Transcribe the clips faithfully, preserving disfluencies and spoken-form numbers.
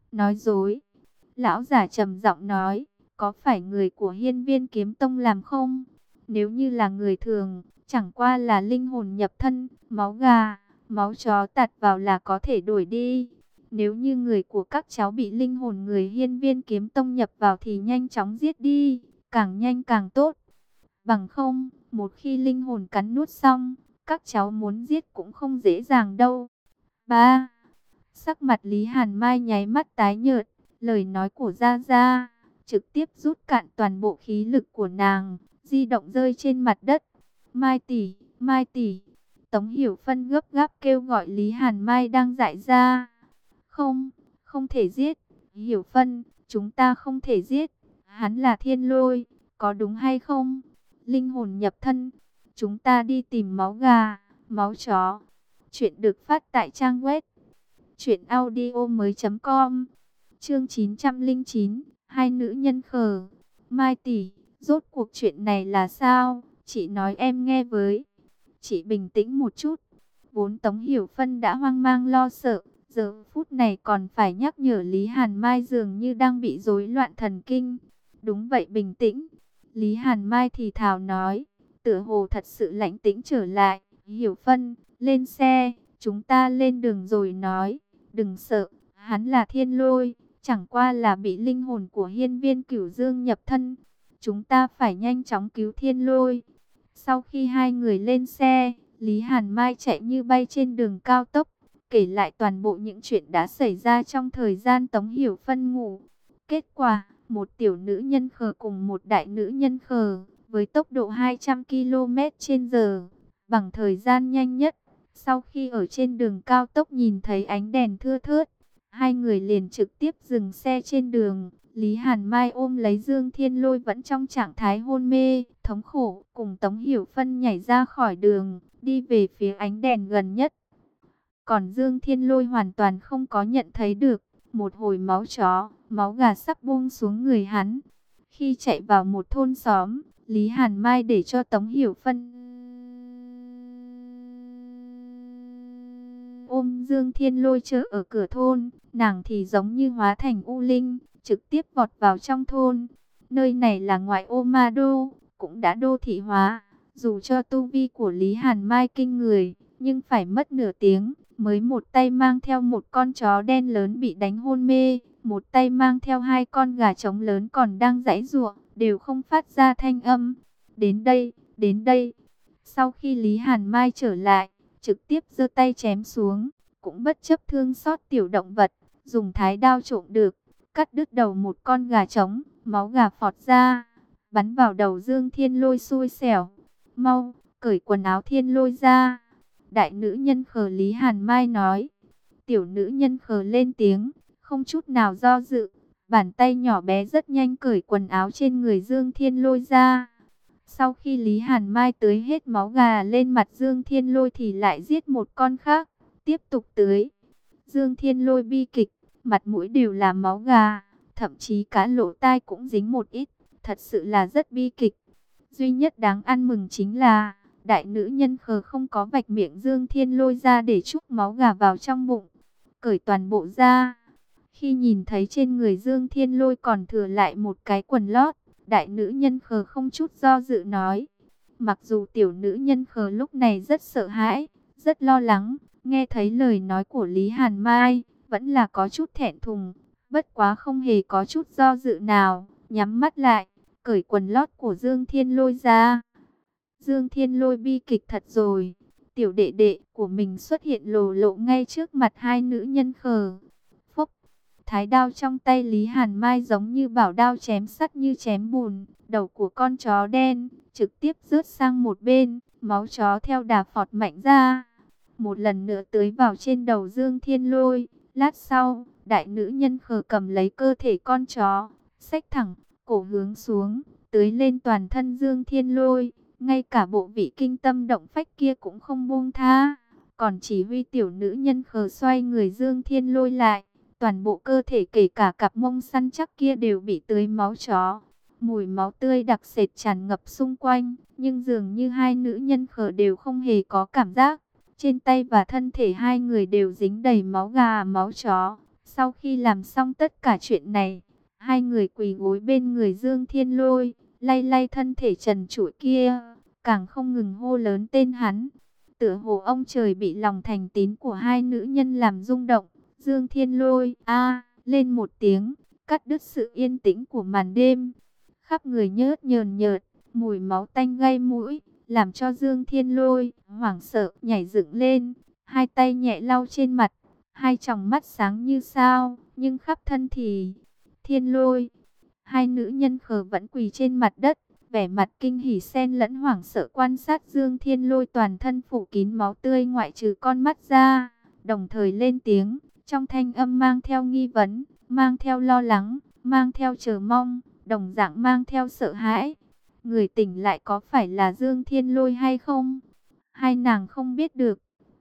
Nói dối. Lão giả trầm giọng nói, có phải người của Hiên Viên Kiếm Tông làm không? Nếu như là người thường, chẳng qua là linh hồn nhập thân, máu gà, máu chó tạt vào là có thể đổi đi. Nếu như người của các cháu bị linh hồn người Hiên Viên Kiếm Tông nhập vào thì nhanh chóng giết đi, càng nhanh càng tốt. Bằng không, một khi linh hồn cắn nuốt xong, các cháu muốn giết cũng không dễ dàng đâu. Ba. Sắc mặt Lý Hàn Mai nháy mắt tái nhợt, lời nói của Gia Gia trực tiếp rút cạn toàn bộ khí lực của nàng, di động rơi trên mặt đất. Mai tỷ, Mai tỷ. Tống Hiểu Phân gấp gáp kêu gọi Lý Hàn Mai đang dại ra. Không, không thể giết. Hiểu Phân, chúng ta không thể giết. Hắn là thiên lôi, có đúng hay không? Linh hồn nhập thân. Chúng ta đi tìm máu gà, máu chó. Chuyện được phát tại trang web truyện audio mới chấm com. Chương chín trăm lẻ chín, hai nữ nhân khờ. Mai tỷ, rốt cuộc chuyện này là sao? Chị nói em nghe với. Chị bình tĩnh một chút. Vốn Tống Hiểu Phân đã hoang mang lo sợ, giờ phút này còn phải nhắc nhở Lý Hàn Mai dường như đang bị rối loạn thần kinh. Đúng vậy, bình tĩnh. Lý Hàn Mai thì thào nói, tựa hồ thật sự lãnh tĩnh trở lại. Hiểu Phân, lên xe, chúng ta lên đường rồi nói. Đừng sợ, hắn là thiên lôi, chẳng qua là bị linh hồn của Hiên Viên Cửu Dương nhập thân. Chúng ta phải nhanh chóng cứu thiên lôi. Sau khi hai người lên xe, Lý Hàn Mai chạy như bay trên đường cao tốc, kể lại toàn bộ những chuyện đã xảy ra trong thời gian Tống Hiểu Phân ngủ. Kết quả, một tiểu nữ nhân khờ cùng một đại nữ nhân khờ, với tốc độ hai trăm ki lô mét trên giờ, bằng thời gian nhanh nhất. Sau khi ở trên đường cao tốc nhìn thấy ánh đèn thưa thớt, hai người liền trực tiếp dừng xe trên đường. Lý Hàn Mai ôm lấy Dương Thiên Lôi vẫn trong trạng thái hôn mê, thống khổ, cùng Tống Hiểu Phân nhảy ra khỏi đường, đi về phía ánh đèn gần nhất. Còn Dương Thiên Lôi hoàn toàn không có nhận thấy được, một hồi máu chó, máu gà sắp buông xuống người hắn. Khi chạy vào một thôn xóm, Lý Hàn Mai để cho Tống Hiểu Phân ôm Dương Thiên Lôi chờ ở cửa thôn, nàng thì giống như hóa thành u linh, trực tiếp vọt vào trong thôn. Nơi này là ngoại ô Ma Đô, cũng đã đô thị hóa. Dù cho tu vi của Lý Hàn Mai kinh người, nhưng phải mất nửa tiếng, mới một tay mang theo một con chó đen lớn bị đánh hôn mê, một tay mang theo hai con gà trống lớn còn đang giãy giụa, đều không phát ra thanh âm. Đến đây, đến đây. Sau khi Lý Hàn Mai trở lại, trực tiếp giơ tay chém xuống, cũng bất chấp thương xót tiểu động vật, dùng thái đao trộm được, cắt đứt đầu một con gà trống, máu gà phọt ra, bắn vào đầu Dương Thiên Lôi xui xẻo. Mau, cởi quần áo Thiên Lôi ra. Đại nữ nhân khờ Lý Hàn Mai nói. Tiểu nữ nhân khờ lên tiếng, không chút nào do dự, bàn tay nhỏ bé rất nhanh cởi quần áo trên người Dương Thiên Lôi ra. Sau khi Lý Hàn Mai tưới hết máu gà lên mặt Dương Thiên Lôi thì lại giết một con khác, tiếp tục tưới. Dương Thiên Lôi bi kịch, mặt mũi đều là máu gà, thậm chí cả lỗ tai cũng dính một ít, thật sự là rất bi kịch. Duy nhất đáng ăn mừng chính là, đại nữ nhân khờ không có vạch miệng Dương Thiên Lôi ra để trút máu gà vào trong bụng, cởi toàn bộ ra. Khi nhìn thấy trên người Dương Thiên Lôi còn thừa lại một cái quần lót, đại nữ nhân khờ không chút do dự nói. Mặc dù tiểu nữ nhân khờ lúc này rất sợ hãi, rất lo lắng, nghe thấy lời nói của Lý Hàn Mai, vẫn là có chút thẹn thùng, bất quá không hề có chút do dự nào, nhắm mắt lại, cởi quần lót của Dương Thiên Lôi ra. Dương Thiên Lôi bi kịch thật rồi, tiểu đệ đệ của mình xuất hiện lồ lộ ngay trước mặt hai nữ nhân khờ. Phúc, thái đao trong tay Lý Hàn Mai giống như bảo đao chém sắt như chém bùn, đầu của con chó đen trực tiếp rớt sang một bên, máu chó theo đà phọt mạnh ra, một lần nữa tưới vào trên đầu Dương Thiên Lôi. Lát sau, đại nữ nhân khờ cầm lấy cơ thể con chó, xách thẳng, cổ hướng xuống, tưới lên toàn thân Dương Thiên Lôi. Ngay cả bộ vị kinh tâm động phách kia cũng không buông tha, còn chỉ huy tiểu nữ nhân khờ xoay người Dương Thiên Lôi lại. Toàn bộ cơ thể kể cả cặp mông săn chắc kia đều bị tưới máu chó. Mùi máu tươi đặc sệt tràn ngập xung quanh, nhưng dường như hai nữ nhân khờ đều không hề có cảm giác. Trên tay và thân thể hai người đều dính đầy máu gà máu chó. Sau khi làm xong tất cả chuyện này, hai người quỳ gối bên người Dương Thiên Lôi, lay lay thân thể trần trụi kia, càng không ngừng hô lớn tên hắn. Tựa hồ ông trời bị lòng thành tín của hai nữ nhân làm rung động. Dương Thiên Lôi a lên một tiếng, cắt đứt sự yên tĩnh của màn đêm. Khắp người nhớt nhờn nhợt, mùi máu tanh gây mũi, làm cho Dương Thiên Lôi hoảng sợ nhảy dựng lên, hai tay nhẹ lau trên mặt, hai tròng mắt sáng như sao, nhưng khắp thân thì Thiên Lôi. Hai nữ nhân khờ vẫn quỳ trên mặt đất, vẻ mặt kinh hỉ xen lẫn hoảng sợ quan sát Dương Thiên Lôi toàn thân phủ kín máu tươi ngoại trừ con mắt ra, đồng thời lên tiếng, trong thanh âm mang theo nghi vấn, mang theo lo lắng, mang theo chờ mong, đồng dạng mang theo sợ hãi. Người tỉnh lại có phải là Dương Thiên Lôi hay không? Hai nàng không biết được.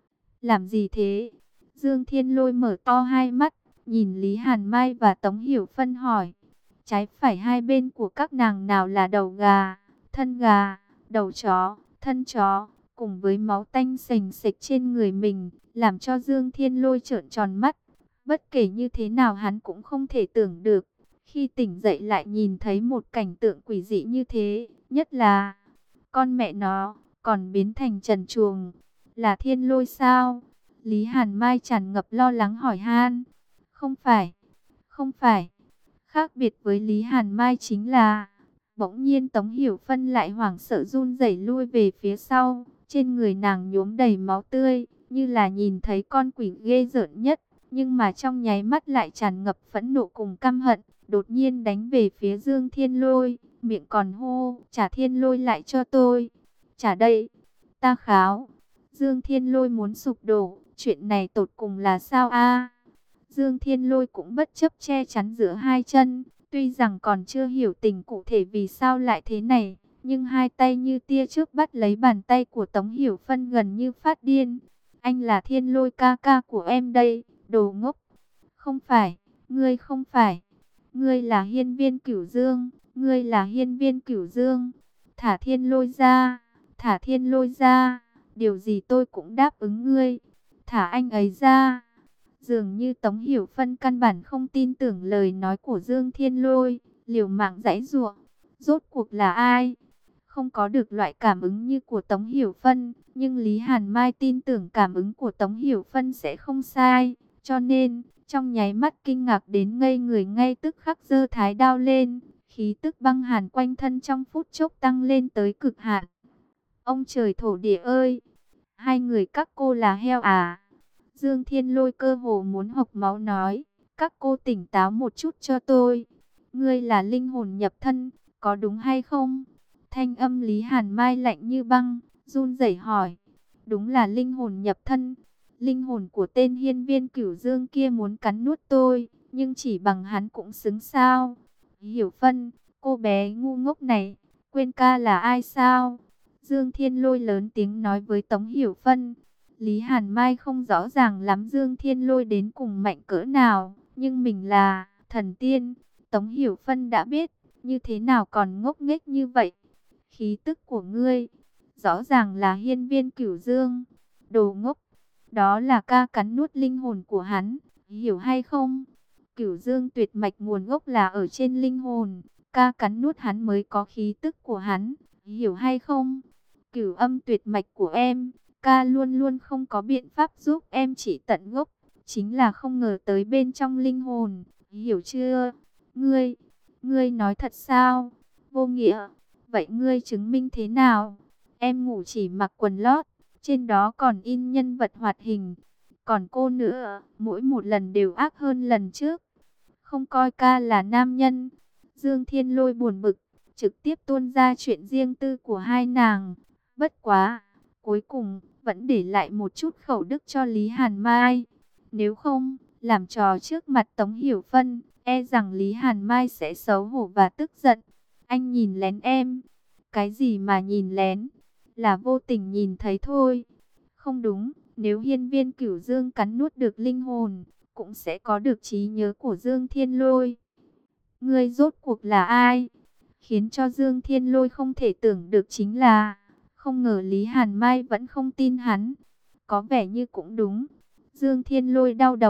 Làm gì thế? Dương Thiên Lôi mở to hai mắt, nhìn Lý Hàn Mai và Tống Hiểu Phân hỏi. Trái phải hai bên của các nàng nào là đầu gà, thân gà, đầu chó, thân chó, cùng với máu tanh sình sịch trên người mình, làm cho Dương Thiên Lôi trợn tròn mắt. Bất kể như thế nào hắn cũng không thể tưởng được, khi tỉnh dậy lại nhìn thấy một cảnh tượng quỷ dị như thế, nhất là con mẹ nó còn biến thành trần truồng, là Thiên Lôi sao? Lý Hàn Mai tràn ngập lo lắng hỏi han. Không phải, không phải. Khác biệt với Lý Hàn Mai chính là, bỗng nhiên Tống Hiểu Phân lại hoảng sợ run rẩy lui về phía sau, trên người nàng nhuốm đầy máu tươi, như là nhìn thấy con quỷ ghê rợn nhất, nhưng mà trong nháy mắt lại tràn ngập phẫn nộ cùng căm hận, đột nhiên đánh về phía Dương Thiên Lôi, miệng còn hô, trả Thiên Lôi lại cho tôi, trả đây, ta kháo. Dương Thiên Lôi muốn sụp đổ, chuyện này tột cùng là sao a? Dương Thiên Lôi cũng bất chấp che chắn giữa hai chân, tuy rằng còn chưa hiểu tình cụ thể vì sao lại thế này, nhưng hai tay như tia chớp bắt lấy bàn tay của Tống Hiểu Phân gần như phát điên. Anh là Thiên Lôi ca ca của em đây, đồ ngốc. Không phải, ngươi không phải, ngươi là Hiên Viên Cửu Dương, ngươi là Hiên Viên Cửu Dương. Thả Thiên Lôi ra, thả Thiên Lôi ra, điều gì tôi cũng đáp ứng ngươi, thả anh ấy ra. Dường như Tống Hiểu Phân căn bản không tin tưởng lời nói của Dương Thiên Lôi, liều mạng giãy giụa. Rốt cuộc là ai? Không có được loại cảm ứng như của Tống Hiểu Phân, nhưng Lý Hàn Mai tin tưởng cảm ứng của Tống Hiểu Phân sẽ không sai, cho nên trong nháy mắt kinh ngạc đến ngây người, ngay tức khắc giơ thái đao lên, khí tức băng hàn quanh thân trong phút chốc tăng lên tới cực hạn. Ông trời thổ địa ơi, hai người các cô là heo à? Dương Thiên Lôi cơ hồ muốn hộc máu nói, các cô tỉnh táo một chút cho tôi. Ngươi là linh hồn nhập thân, có đúng hay không? Thanh âm Lý Hàn Mai lạnh như băng, run rẩy hỏi. Đúng là linh hồn nhập thân. Linh hồn của tên Hiên Viên Cửu Dương kia muốn cắn nuốt tôi, nhưng chỉ bằng hắn cũng xứng sao? Hiểu Phân, cô bé ngu ngốc này, quên ca là ai sao? Dương Thiên Lôi lớn tiếng nói với Tống Hiểu Phân. Lý Hàn Mai không rõ ràng lắm Dương Thiên Lôi đến cùng mạnh cỡ nào, nhưng mình là thần tiên, Tống Hiểu Phân đã biết, như thế nào còn ngốc nghếch như vậy. Khí tức của ngươi, rõ ràng là Hiên Viên Cửu Dương, đồ ngốc, đó là ca cắn nuốt linh hồn của hắn, hiểu hay không? Cửu Dương tuyệt mạch nguồn gốc là ở trên linh hồn, ca cắn nuốt hắn mới có khí tức của hắn, hiểu hay không? Cửu âm tuyệt mạch của em, ca luôn luôn không có biện pháp giúp em chỉ tận gốc, chính là không ngờ tới bên trong linh hồn, hiểu chưa? Ngươi, ngươi nói thật sao? Vô nghĩa, vậy ngươi chứng minh thế nào? Em ngủ chỉ mặc quần lót, trên đó còn in nhân vật hoạt hình, còn cô nữa, mỗi một lần đều ác hơn lần trước, không coi ca là nam nhân. Dương Thiên Lôi buồn bực, trực tiếp tuôn ra chuyện riêng tư của hai nàng, bất quá, cuối cùng vẫn để lại một chút khẩu đức cho Lý Hàn Mai. Nếu không, làm trò trước mặt Tống Hiểu Phân, e rằng Lý Hàn Mai sẽ xấu hổ và tức giận. Anh nhìn lén em. Cái gì mà nhìn lén? Là vô tình nhìn thấy thôi. Không đúng, nếu Hiên Viên Cửu Dương cắn nuốt được linh hồn, cũng sẽ có được trí nhớ của Dương Thiên Lôi. Ngươi rốt cuộc là ai? Khiến cho Dương Thiên Lôi không thể tưởng được chính là, không ngờ Lý Hàn Mai vẫn không tin hắn. Có vẻ như cũng đúng. Dương Thiên Lôi đau đầu,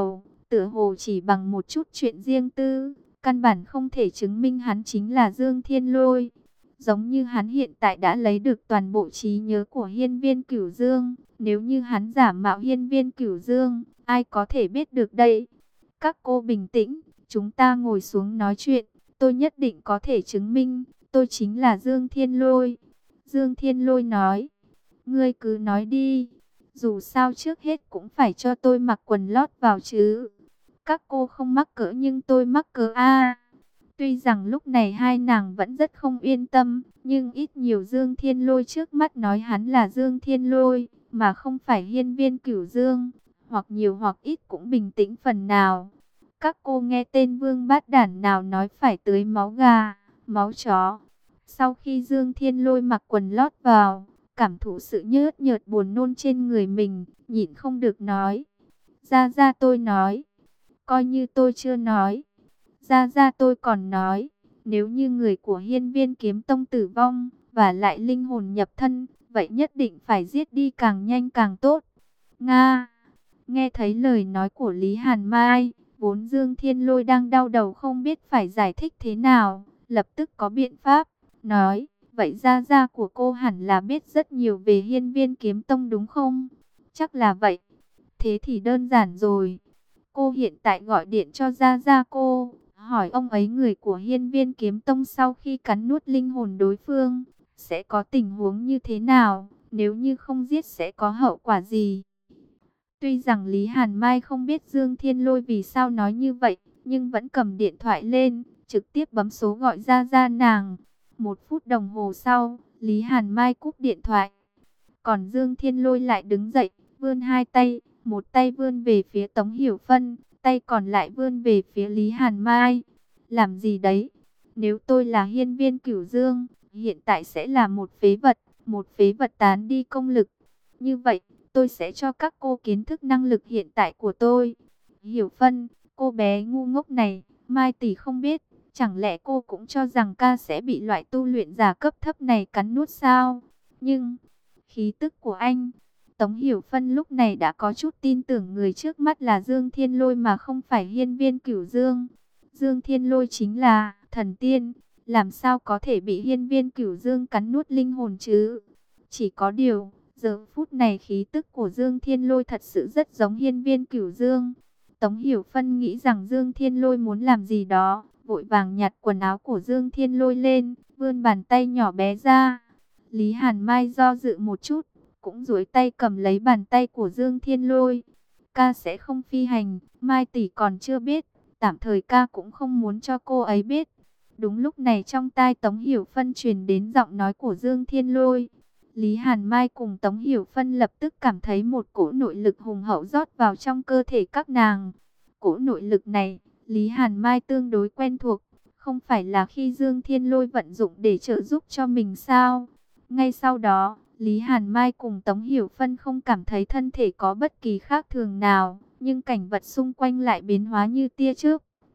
tựa hồ chỉ bằng một chút chuyện riêng tư, căn bản không thể chứng minh hắn chính là Dương Thiên Lôi. Giống như hắn hiện tại đã lấy được toàn bộ trí nhớ của Hiên Viên Cửu Dương, nếu như hắn giả mạo Hiên Viên Cửu Dương, ai có thể biết được đây? Các cô bình tĩnh, chúng ta ngồi xuống nói chuyện, tôi nhất định có thể chứng minh, tôi chính là Dương Thiên Lôi. Dương Thiên Lôi nói, ngươi cứ nói đi, dù sao trước hết cũng phải cho tôi mặc quần lót vào chứ. Các cô không mắc cỡ nhưng tôi mắc cỡ a. Tuy rằng lúc này hai nàng vẫn rất không yên tâm, nhưng ít nhiều Dương Thiên Lôi trước mắt nói hắn là Dương Thiên Lôi, mà không phải Hiên Viên Cửu Dương, hoặc nhiều hoặc ít cũng bình tĩnh phần nào. Các cô nghe tên vương bát đản nào nói phải tưới máu gà, máu chó. Sau khi Dương Thiên Lôi mặc quần lót vào, cảm thụ sự nhớt nhợt buồn nôn trên người mình, nhịn không được nói. Ra ra tôi nói, coi như tôi chưa nói. Ra ra tôi còn nói, nếu như người của Hiên Viên Kiếm Tông tử vong, và lại linh hồn nhập thân, vậy nhất định phải giết đi càng nhanh càng tốt. Nga, nghe thấy lời nói của Lý Hàn Mai, vốn Dương Thiên Lôi đang đau đầu không biết phải giải thích thế nào, lập tức có biện pháp, nói, vậy gia gia của cô hẳn là biết rất nhiều về Hiên Viên Kiếm Tông đúng không? Chắc là vậy. Thế thì đơn giản rồi. Cô hiện tại gọi điện cho gia gia cô, hỏi ông ấy người của Hiên Viên Kiếm Tông sau khi cắn nuốt linh hồn đối phương, sẽ có tình huống như thế nào, nếu như không giết sẽ có hậu quả gì. Tuy rằng Lý Hàn Mai không biết Dương Thiên Lôi vì sao nói như vậy, nhưng vẫn cầm điện thoại lên, trực tiếp bấm số gọi ra ra nàng. Một phút đồng hồ sau, Lý Hàn Mai cúp điện thoại. Còn Dương Thiên Lôi lại đứng dậy, vươn hai tay, một tay vươn về phía Tống Hiểu Phân, tay còn lại vươn về phía Lý Hàn Mai. Làm gì đấy? Nếu tôi là Hiên Viên Cửu Dương, hiện tại sẽ là một phế vật, một phế vật tán đi công lực. Như vậy, tôi sẽ cho các cô kiến thức năng lực hiện tại của tôi. Hiểu Phân, cô bé ngu ngốc này, Mai tỷ không biết, chẳng lẽ cô cũng cho rằng ca sẽ bị loại tu luyện giả cấp thấp này cắn nuốt sao? Nhưng, khí tức của anh, Tống Hiểu Phân lúc này đã có chút tin tưởng người trước mắt là Dương Thiên Lôi mà không phải Hiên Viên Cửu Dương. Dương Thiên Lôi chính là thần tiên, làm sao có thể bị Hiên Viên Cửu Dương cắn nuốt linh hồn chứ? Chỉ có điều, giờ phút này khí tức của Dương Thiên Lôi thật sự rất giống Hiên Viên Cửu Dương. Tống Hiểu Phân nghĩ rằng Dương Thiên Lôi muốn làm gì đó, vội vàng nhặt quần áo của Dương Thiên Lôi lên, vươn bàn tay nhỏ bé ra. Lý Hàn Mai do dự một chút, cũng duỗi tay cầm lấy bàn tay của Dương Thiên Lôi. Ca sẽ không phi hành, Mai tỷ còn chưa biết, tạm thời ca cũng không muốn cho cô ấy biết. Đúng lúc này trong tai Tống Hiểu Phân truyền đến giọng nói của Dương Thiên Lôi. Lý Hàn Mai cùng Tống Hiểu Phân lập tức cảm thấy một cỗ nội lực hùng hậu rót vào trong cơ thể các nàng. Cỗ nội lực này, Lý Hàn Mai tương đối quen thuộc, không phải là khi Dương Thiên Lôi vận dụng để trợ giúp cho mình sao? Ngay sau đó, Lý Hàn Mai cùng Tống Hiểu Phân không cảm thấy thân thể có bất kỳ khác thường nào, nhưng cảnh vật xung quanh lại biến hóa như tia chớp.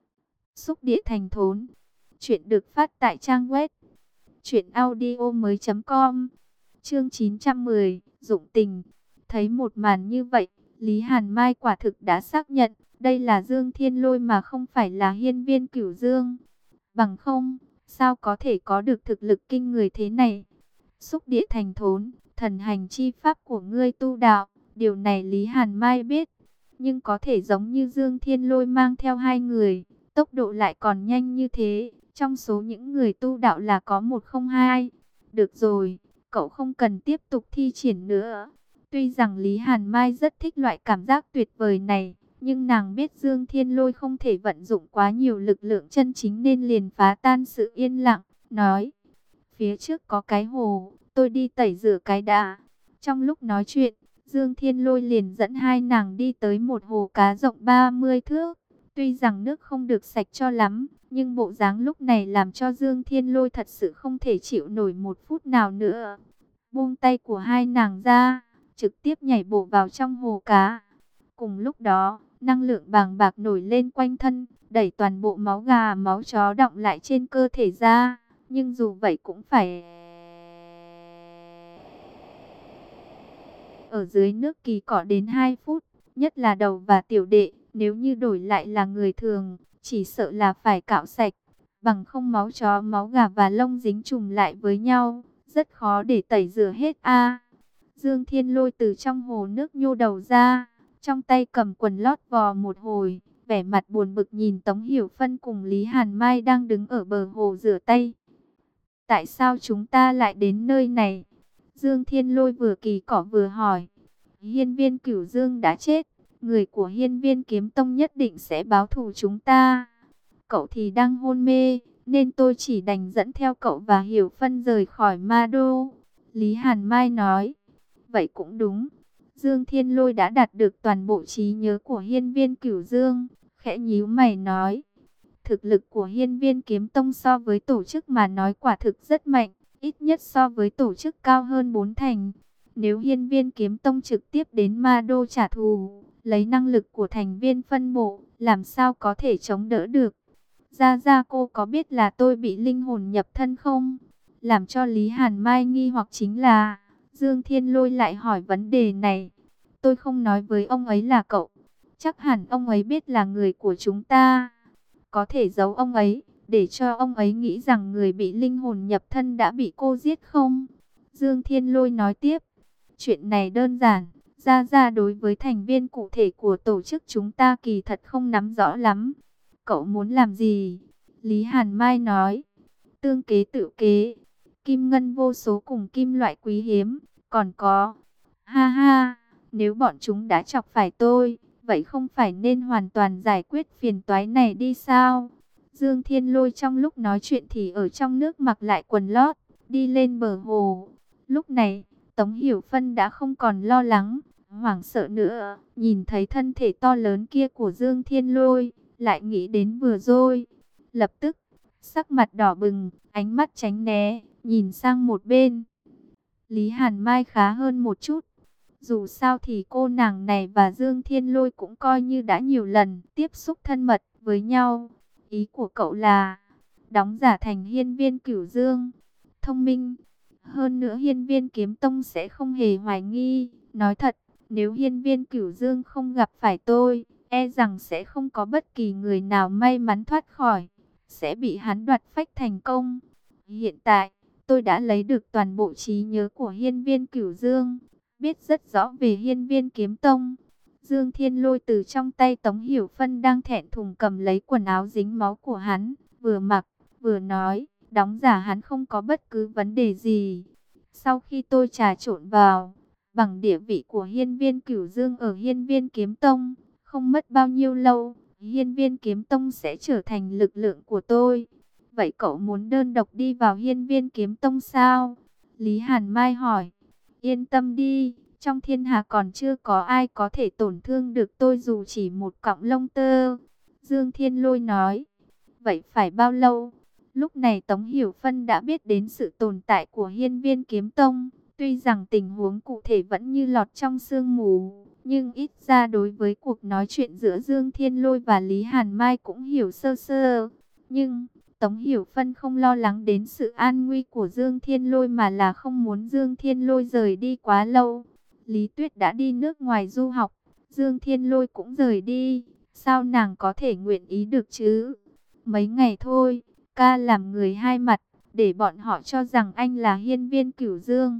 Xúc địa thành thốn. Chuyện được phát tại trang web truyện audio mới chấm com. Chương chín trăm mười, dụng tình. Thấy một màn như vậy, Lý Hàn Mai quả thực đã xác nhận, đây là Dương Thiên Lôi mà không phải là Hiên Viên Cửu Dương. Bằng không, sao có thể có được thực lực kinh người thế này? Xúc địa thành thốn, thần hành chi pháp của ngươi tu đạo, điều này Lý Hàn Mai biết. Nhưng có thể giống như Dương Thiên Lôi mang theo hai người, tốc độ lại còn nhanh như thế, trong số những người tu đạo là có một không hai. Được rồi, cậu không cần tiếp tục thi triển nữa. Tuy rằng Lý Hàn Mai rất thích loại cảm giác tuyệt vời này, nhưng nàng biết Dương Thiên Lôi không thể vận dụng quá nhiều lực lượng chân chính nên liền phá tan sự yên lặng, nói. Phía trước có cái hồ, tôi đi tẩy rửa cái đã. Trong lúc nói chuyện, Dương Thiên Lôi liền dẫn hai nàng đi tới một hồ cá rộng ba mươi thước. Tuy rằng nước không được sạch cho lắm, nhưng bộ dáng lúc này làm cho Dương Thiên Lôi thật sự không thể chịu nổi một phút nào nữa. Buông tay của hai nàng ra, trực tiếp nhảy bổ vào trong hồ cá. Cùng lúc đó, năng lượng bàng bạc nổi lên quanh thân, đẩy toàn bộ máu gà máu chó đọng lại trên cơ thể ra. Nhưng dù vậy cũng phải ở dưới nước kỳ cọ đến hai phút, nhất là đầu và tiểu đệ, Nếu như đổi lại là người thường, chỉ sợ là phải cạo sạch, bằng không máu chó, máu gà và lông dính chùm lại với nhau, rất khó để tẩy rửa hết a. Dương Thiên Lôi từ trong hồ nước nhô đầu ra, trong tay cầm quần lót vò một hồi, vẻ mặt buồn bực nhìn Tống Hiểu Phân cùng Lý Hàn Mai đang đứng ở bờ hồ rửa tay. Tại sao chúng ta lại đến nơi này? Dương Thiên Lôi vừa kỳ cỏ vừa hỏi. Hiên viên Cửu Dương đã chết, người của Hiên viên Kiếm Tông nhất định sẽ báo thù chúng ta. Cậu thì đang hôn mê, nên tôi chỉ đành dẫn theo cậu và Hiểu Phân rời khỏi Ma Đô. Lý Hàn Mai nói. Vậy cũng đúng. Dương Thiên Lôi đã đạt được toàn bộ trí nhớ của Hiên viên Cửu Dương, khẽ nhíu mày nói. Thực lực của Hiên viên Kiếm Tông so với tổ chức mà nói quả thực rất mạnh, ít nhất so với tổ chức cao hơn bốn thành. Nếu Hiên viên Kiếm Tông trực tiếp đến Ma Đô trả thù, lấy năng lực của thành viên phân bộ, làm sao có thể chống đỡ được? Gia Gia cô có biết là tôi bị linh hồn nhập thân không? Làm cho Lý Hàn Mai nghi hoặc chính là, Dương Thiên Lôi lại hỏi vấn đề này. Tôi không nói với ông ấy là cậu, chắc hẳn ông ấy biết là người của chúng ta. Có thể giấu ông ấy, để cho ông ấy nghĩ rằng người bị linh hồn nhập thân đã bị cô giết không? Dương Thiên Lôi nói tiếp. Chuyện này đơn giản, Gia Gia đối với thành viên cụ thể của tổ chức chúng ta kỳ thật không nắm rõ lắm. Cậu muốn làm gì? Lý Hàn Mai nói. Tương kế tự kế, kim ngân vô số cùng kim loại quý hiếm, còn có... Ha ha, nếu bọn chúng đã chọc phải tôi, vậy không phải nên hoàn toàn giải quyết phiền toái này đi sao? Dương Thiên Lôi trong lúc nói chuyện thì ở trong nước mặc lại quần lót, đi lên bờ hồ. Lúc này, Tống Hiểu Phân đã không còn lo lắng, hoảng sợ nữa, nhìn thấy thân thể to lớn kia của Dương Thiên Lôi, lại nghĩ đến vừa rồi. Lập tức, sắc mặt đỏ bừng, ánh mắt tránh né, nhìn sang một bên. Lý Hàn Mai khá hơn một chút. Dù sao thì cô nàng này và Dương Thiên Lôi cũng coi như đã nhiều lần tiếp xúc thân mật với nhau. Ý của cậu là đóng giả thành Hiên viên Cửu Dương. Thông minh. Hơn nữa Hiên viên Kiếm Tông sẽ không hề hoài nghi. Nói thật, nếu Hiên viên Cửu Dương không gặp phải tôi, e rằng sẽ không có bất kỳ người nào may mắn thoát khỏi, sẽ bị hắn đoạt phách thành công. Hiện tại, tôi đã lấy được toàn bộ trí nhớ của Hiên viên Cửu Dương, biết rất rõ về Hiên viên Kiếm Tông. Dương Thiên Lôi từ trong tay Tống Hiểu Phân đang thẹn thùng cầm lấy quần áo dính máu của hắn, vừa mặc, vừa nói, đóng giả hắn không có bất cứ vấn đề gì. Sau khi tôi trà trộn vào, bằng địa vị của Hiên viên Cửu Dương ở Hiên viên Kiếm Tông, không mất bao nhiêu lâu, Hiên viên Kiếm Tông sẽ trở thành lực lượng của tôi. Vậy cậu muốn đơn độc đi vào Hiên viên Kiếm Tông sao? Lý Hàn Mai hỏi. Yên tâm đi, trong thiên hạ còn chưa có ai có thể tổn thương được tôi dù chỉ một cọng lông tơ. Dương Thiên Lôi nói. Vậy phải bao lâu? Lúc này Tống Hiểu Phân đã biết đến sự tồn tại của Hiên viên Kiếm Tông. Tuy rằng tình huống cụ thể vẫn như lọt trong sương mù, nhưng ít ra đối với cuộc nói chuyện giữa Dương Thiên Lôi và Lý Hàn Mai cũng hiểu sơ sơ. Nhưng Tống Hiểu Phân không lo lắng đến sự an nguy của Dương Thiên Lôi mà là không muốn Dương Thiên Lôi rời đi quá lâu. Lý Tuyết đã đi nước ngoài du học, Dương Thiên Lôi cũng rời đi, sao nàng có thể nguyện ý được chứ? Mấy ngày thôi, ca làm người hai mặt, để bọn họ cho rằng anh là Hiên viên Cửu Dương.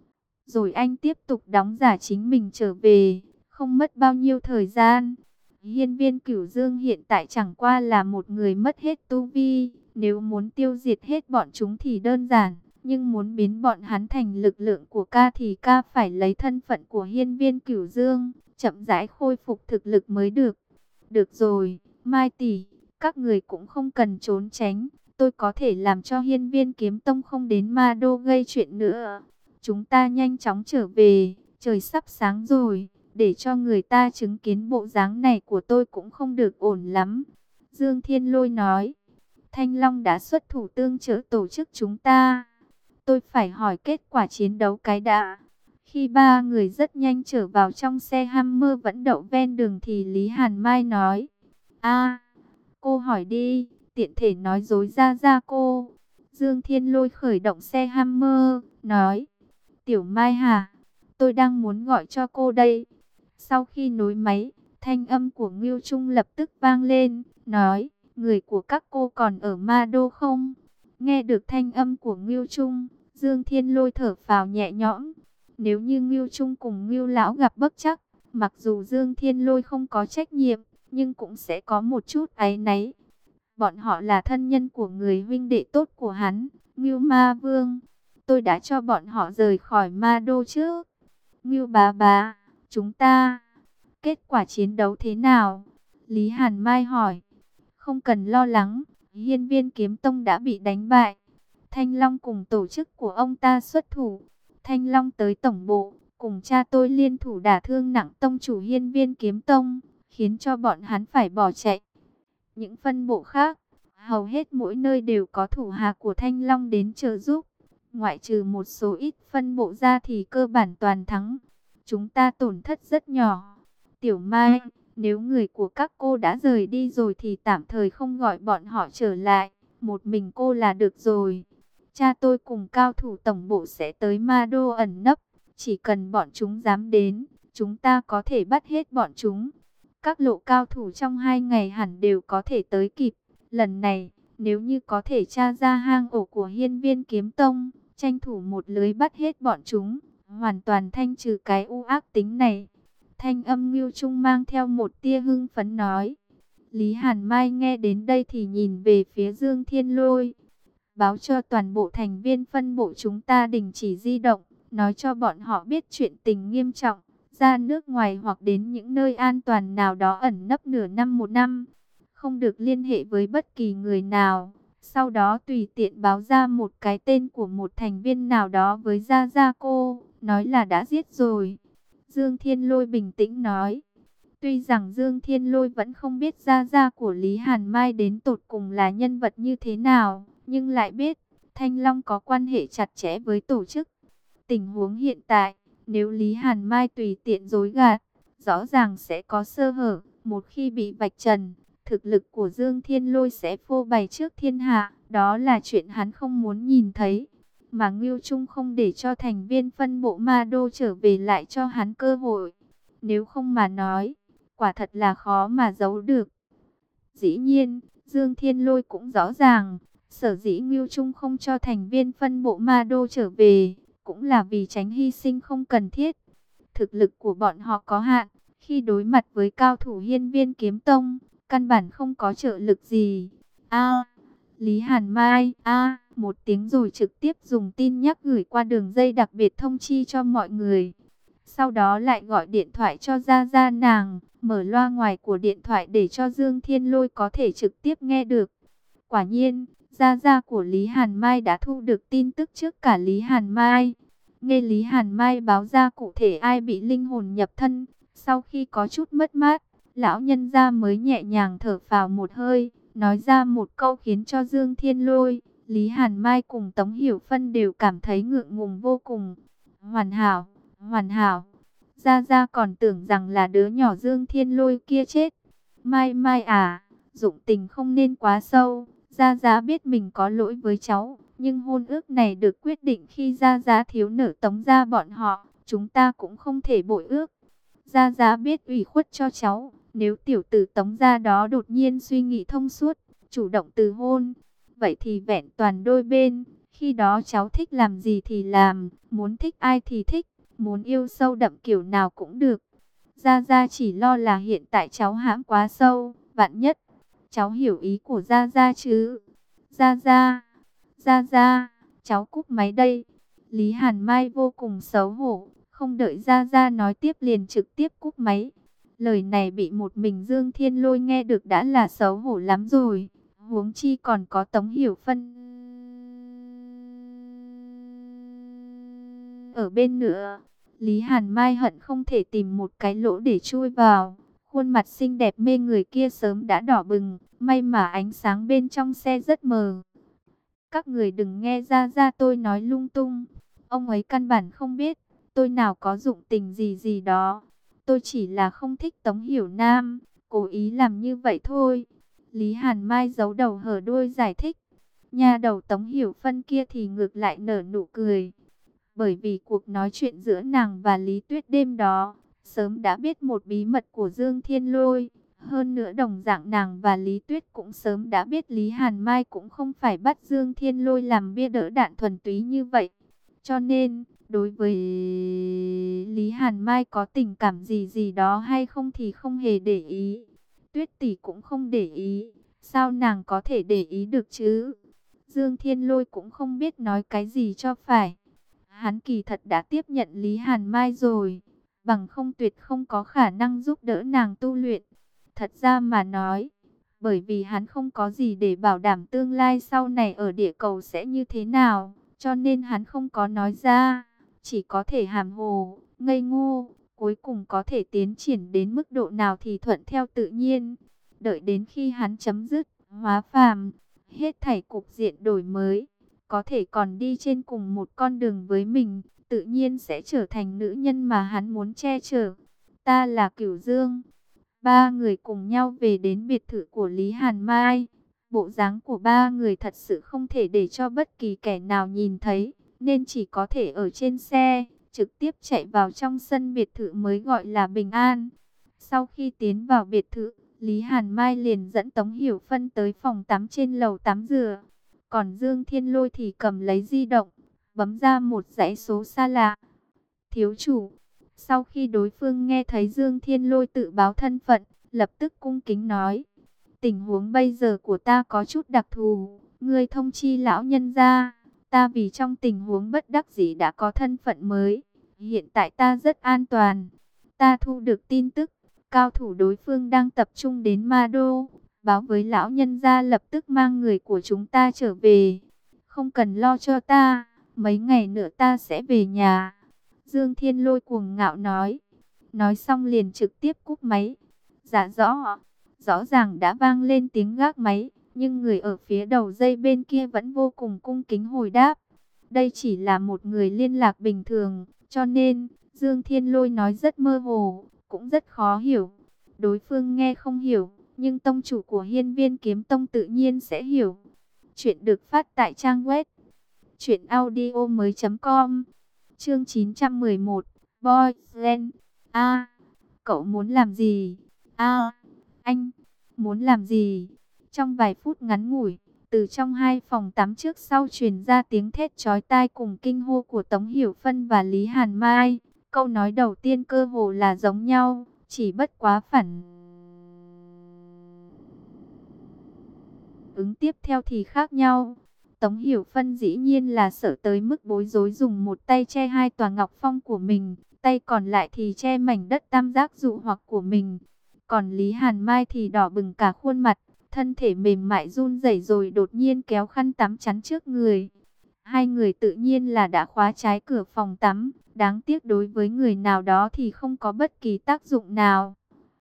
Rồi anh tiếp tục đóng giả chính mình trở về, không mất bao nhiêu thời gian. Hiên viên Cửu Dương hiện tại chẳng qua là một người mất hết tu vi, nếu muốn tiêu diệt hết bọn chúng thì đơn giản, nhưng muốn biến bọn hắn thành lực lượng của ca thì ca phải lấy thân phận của Hiên viên Cửu Dương, chậm rãi khôi phục thực lực mới được. Được rồi, Mai tỷ, các người cũng không cần trốn tránh, tôi có thể làm cho Hiên viên Kiếm Tông không đến Ma Đô gây chuyện nữa. Chúng ta nhanh chóng trở về, trời sắp sáng rồi, để cho người ta chứng kiến bộ dáng này của tôi cũng không được ổn lắm. Dương Thiên Lôi nói, Thanh Long đã xuất thủ tương trợ tổ chức chúng ta. Tôi phải hỏi kết quả chiến đấu cái đã. Khi ba người rất nhanh trở vào trong xe Hammer vẫn đậu ven đường thì Lý Hàn Mai nói, a cô hỏi đi, tiện thể nói dối ra ra cô. Dương Thiên Lôi khởi động xe Hammer, nói, Tiểu Mai hả? Tôi đang muốn gọi cho cô đây. Sau khi nối máy, Thanh âm của Ngưu Trung lập tức vang lên, nói, người của các cô còn ở Ma Đô không? Nghe được thanh âm của Ngưu Trung, Dương Thiên Lôi thở phào nhẹ nhõm. Nếu như Ngưu Trung cùng Ngưu Lão gặp bất trắc, mặc dù Dương Thiên Lôi không có trách nhiệm, nhưng cũng sẽ có một chút áy náy. Bọn họ là thân nhân của người huynh đệ tốt của hắn, Ngưu Ma Vương. Tôi đã cho bọn họ rời khỏi Ma Đô trước. Ngưu bá bá, chúng ta, kết quả chiến đấu thế nào? Lý Hàn Mai hỏi. Không cần lo lắng, Hiên Viên Kiếm Tông đã bị đánh bại. Thanh Long cùng tổ chức của ông ta xuất thủ. Thanh Long tới tổng bộ, cùng cha tôi liên thủ đả thương nặng tông chủ Hiên Viên Kiếm Tông, khiến cho bọn hắn phải bỏ chạy. Những phân bộ khác, hầu hết mỗi nơi đều có thủ hạ của Thanh Long đến trợ giúp. Ngoại trừ một số ít phân bộ ra thì cơ bản toàn thắng. Chúng ta tổn thất rất nhỏ. Tiểu Mai, nếu người của các cô đã rời đi rồi thì tạm thời không gọi bọn họ trở lại. Một mình cô là được rồi. Cha tôi cùng cao thủ tổng bộ sẽ tới Ma Đô ẩn nấp. Chỉ cần bọn chúng dám đến, chúng ta có thể bắt hết bọn chúng. Các lộ cao thủ trong hai ngày hẳn đều có thể tới kịp. Lần này, nếu như có thể tra ra hang ổ của Hiên Viên Kiếm Tông, tranh thủ một lưới bắt hết bọn chúng, hoàn toàn thanh trừ cái u ác tính này. Thanh âm Ngưu Trung mang theo một tia hưng phấn nói. Lý Hàn Mai nghe đến đây thì nhìn về phía Dương Thiên Lôi. Báo cho toàn bộ thành viên phân bộ chúng ta đình chỉ di động, nói cho bọn họ biết chuyện tình nghiêm trọng, ra nước ngoài hoặc đến những nơi an toàn nào đó ẩn nấp nửa năm một năm. Không được liên hệ với bất kỳ người nào. Sau đó tùy tiện báo ra một cái tên của một thành viên nào đó với Gia Gia cô, nói là đã giết rồi. Dương Thiên Lôi bình tĩnh nói. Tuy rằng Dương Thiên Lôi vẫn không biết Gia Gia của Lý Hàn Mai đến tột cùng là nhân vật như thế nào, nhưng lại biết Thanh Long có quan hệ chặt chẽ với tổ chức. Tình huống hiện tại, nếu Lý Hàn Mai tùy tiện dối gạt, rõ ràng sẽ có sơ hở. Một khi bị vạch trần, thực lực của Dương Thiên Lôi sẽ phô bày trước thiên hạ. Đó là chuyện hắn không muốn nhìn thấy. Mà Ngưu Trung không để cho thành viên phân bộ Ma Đô trở về lại cho hắn cơ hội. Nếu không mà nói, quả thật là khó mà giấu được. Dĩ nhiên, Dương Thiên Lôi cũng rõ ràng, sở dĩ Ngưu Trung không cho thành viên phân bộ Ma Đô trở về, cũng là vì tránh hy sinh không cần thiết. Thực lực của bọn họ có hạn, khi đối mặt với cao thủ Hiên Viên Kiếm Tông, căn bản không có trợ lực gì. A, Lý Hàn Mai, a, một tiếng rồi trực tiếp dùng tin nhắc gửi qua đường dây đặc biệt thông chi cho mọi người. Sau đó lại gọi điện thoại cho Gia Gia nàng, mở loa ngoài của điện thoại để cho Dương Thiên Lôi có thể trực tiếp nghe được. Quả nhiên, Gia Gia của Lý Hàn Mai đã thu được tin tức trước cả Lý Hàn Mai. Nghe Lý Hàn Mai báo ra cụ thể ai bị linh hồn nhập thân, sau khi có chút mất mát, lão nhân gia mới nhẹ nhàng thở phào một hơi, nói ra một câu khiến cho Dương Thiên Lôi, Lý Hàn Mai cùng Tống Hiểu Phân đều cảm thấy ngượng ngùng vô cùng. Hoàn hảo, hoàn hảo. Gia Gia còn tưởng rằng là đứa nhỏ Dương Thiên Lôi kia chết. Mai Mai à, dụng tình không nên quá sâu. Gia Gia biết mình có lỗi với cháu, nhưng hôn ước này được quyết định khi Gia Gia thiếu nợ Tống gia bọn họ, chúng ta cũng không thể bội ước. Gia Gia biết ủy khuất cho cháu, nếu tiểu tử Tống gia đó đột nhiên suy nghĩ thông suốt, chủ động từ hôn, vậy thì vẹn toàn đôi bên, khi đó cháu thích làm gì thì làm, muốn thích ai thì thích, muốn yêu sâu đậm kiểu nào cũng được. Gia Gia chỉ lo là hiện tại cháu hãm quá sâu, vạn nhất cháu hiểu ý của Gia Gia chứ. Gia Gia, Gia Gia, cháu cúp máy đây. Lý Hàn Mai vô cùng xấu hổ, không đợi Gia Gia nói tiếp liền trực tiếp cúp máy. Lời này bị một mình Dương Thiên Lôi nghe được đã là xấu hổ lắm rồi, huống chi còn có Tống Hiểu Phân ở bên nữa. Lý Hàn Mai hận không thể tìm một cái lỗ để chui vào. Khuôn mặt xinh đẹp mê người kia sớm đã đỏ bừng, may mà ánh sáng bên trong xe rất mờ. Các người đừng nghe Gia Gia tôi nói lung tung, ông ấy căn bản không biết, tôi nào có dụng tình gì gì đó. Tôi chỉ là không thích Tống Hiểu Nam, cố ý làm như vậy thôi. Lý Hàn Mai giấu đầu hở đuôi giải thích. Nhà đầu Tống Hiểu Phân kia thì ngược lại nở nụ cười. Bởi vì cuộc nói chuyện giữa nàng và Lý Tuyết đêm đó, sớm đã biết một bí mật của Dương Thiên Lôi. Hơn nữa đồng dạng nàng và Lý Tuyết cũng sớm đã biết Lý Hàn Mai cũng không phải bắt Dương Thiên Lôi làm bia đỡ đạn thuần túy như vậy. Cho nên, đối với Lý Hàn Mai có tình cảm gì gì đó hay không thì không hề để ý. Tuyết tỷ cũng không để ý, sao nàng có thể để ý được chứ? Dương Thiên Lôi cũng không biết nói cái gì cho phải. Hắn kỳ thật đã tiếp nhận Lý Hàn Mai rồi, bằng không tuyệt không có khả năng giúp đỡ nàng tu luyện. Thật ra mà nói, bởi vì hắn không có gì để bảo đảm tương lai sau này ở địa cầu sẽ như thế nào, cho nên hắn không có nói ra, chỉ có thể hàm hồ, ngây ngô, cuối cùng có thể tiến triển đến mức độ nào thì thuận theo tự nhiên. Đợi đến khi hắn chấm dứt, hóa phàm, hết thảy cục diện đổi mới, có thể còn đi trên cùng một con đường với mình, tự nhiên sẽ trở thành nữ nhân mà hắn muốn che chở. Ta là Cửu Dương. Ba người cùng nhau về đến biệt thự của Lý Hàn Mai. Bộ dáng của ba người thật sự không thể để cho bất kỳ kẻ nào nhìn thấy, nên chỉ có thể ở trên xe, trực tiếp chạy vào trong sân biệt thự mới gọi là bình an. Sau khi tiến vào biệt thự, Lý Hàn Mai liền dẫn Tống Hiểu Phân tới phòng tắm trên lầu tắm rửa. Còn Dương Thiên Lôi thì cầm lấy di động, bấm ra một dãy số xa lạ. Thiếu chủ. Sau khi đối phương nghe thấy Dương Thiên Lôi tự báo thân phận, lập tức cung kính nói: tình huống bây giờ của ta có chút đặc thù, ngươi thông chi lão nhân ra. Ta vì trong tình huống bất đắc dĩ đã có thân phận mới, hiện tại ta rất an toàn. Ta thu được tin tức, cao thủ đối phương đang tập trung đến Ma Đô, báo với lão nhân gia lập tức mang người của chúng ta trở về. Không cần lo cho ta, mấy ngày nữa ta sẽ về nhà. Dương Thiên Lôi cuồng ngạo nói. Nói xong liền trực tiếp cúp máy. Dạ rõ. Rõ ràng đã vang lên tiếng gác máy, nhưng người ở phía đầu dây bên kia vẫn vô cùng cung kính hồi đáp. Đây chỉ là một người liên lạc bình thường, cho nên Dương Thiên Lôi nói rất mơ hồ, cũng rất khó hiểu. Đối phương nghe không hiểu, nhưng tông chủ của Hiên Viên Kiếm Tông tự nhiên sẽ hiểu. Chuyện được phát tại trang web truyện audio mới chấm com. Chương chín trăm mười một, Boyland. A, cậu muốn làm gì? A, anh muốn làm gì? Trong vài phút ngắn ngủi, từ trong hai phòng tắm trước sau truyền ra tiếng thét chói tai cùng kinh hô của Tống Hiểu Phân và Lý Hàn Mai. Câu nói đầu tiên cơ hồ là giống nhau, chỉ bất quá phản ứng tiếp theo thì khác nhau. Tống Hiểu Phân dĩ nhiên là sợ tới mức bối rối, dùng một tay che hai tòa ngọc phong của mình, tay còn lại thì che mảnh đất tam giác dụ hoặc của mình. Còn Lý Hàn Mai thì đỏ bừng cả khuôn mặt, thân thể mềm mại run rẩy rồi đột nhiên kéo khăn tắm chắn trước người. Hai người tự nhiên là đã khóa trái cửa phòng tắm, đáng tiếc đối với người nào đó thì không có bất kỳ tác dụng nào.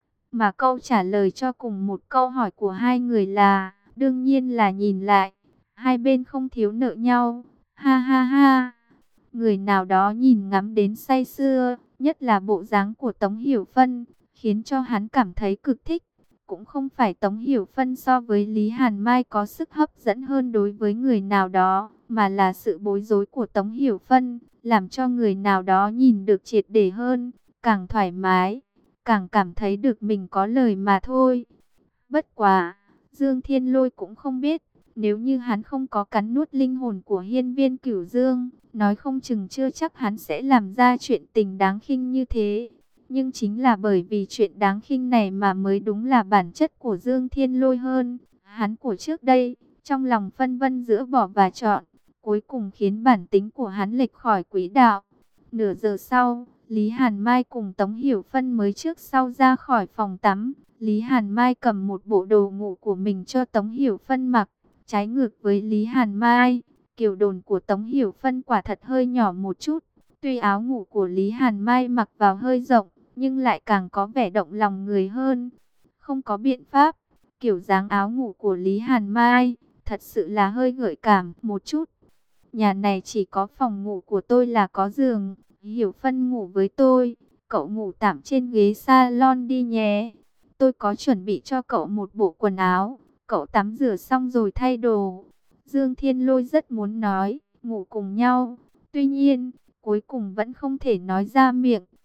Mà câu trả lời cho cùng một câu hỏi của hai người là, đương nhiên là nhìn lại. Hai bên không thiếu nợ nhau. Ha ha ha. Người nào đó nhìn ngắm đến say sưa, nhất là bộ dáng của Tống Hiểu Phân, khiến cho hắn cảm thấy cực thích. Cũng không phải Tống Hiểu Phân so với Lý Hàn Mai có sức hấp dẫn hơn đối với người nào đó, mà là sự bối rối của Tống Hiểu Phân, làm cho người nào đó nhìn được triệt để hơn, càng thoải mái, càng cảm thấy được mình có lời mà thôi. Bất quá, Dương Thiên Lôi cũng không biết, nếu như hắn không có cắn nuốt linh hồn của Hiên Viên Cửu Dương, nói không chừng chưa chắc hắn sẽ làm ra chuyện tình đáng khinh như thế. Nhưng chính là bởi vì chuyện đáng khinh này mà mới đúng là bản chất của Dương Thiên Lôi hơn. Hắn của trước đây, trong lòng phân vân giữa bỏ và chọn, cuối cùng khiến bản tính của hắn lệch khỏi quỹ đạo. Nửa giờ sau, Lý Hàn Mai cùng Tống Hiểu Phân mới trước sau ra khỏi phòng tắm. Lý Hàn Mai cầm một bộ đồ ngủ của mình cho Tống Hiểu Phân mặc. Trái ngược với Lý Hàn Mai, kiểu đồn của Tống Hiểu Phân quả thật hơi nhỏ một chút. Tuy áo ngủ của Lý Hàn Mai mặc vào hơi rộng, nhưng lại càng có vẻ động lòng người hơn. Không có biện pháp, kiểu dáng áo ngủ của Lý Hàn Mai thật sự là hơi gợi cảm một chút. Nhà này chỉ có phòng ngủ của tôi là có giường, Hiểu Phân ngủ với tôi, cậu ngủ tạm trên ghế salon đi nhé. Tôi có chuẩn bị cho cậu một bộ quần áo, cậu tắm rửa xong rồi thay đồ. Dương Thiên Lôi rất muốn nói, ngủ cùng nhau. Tuy nhiên, cuối cùng vẫn không thể nói ra miệng.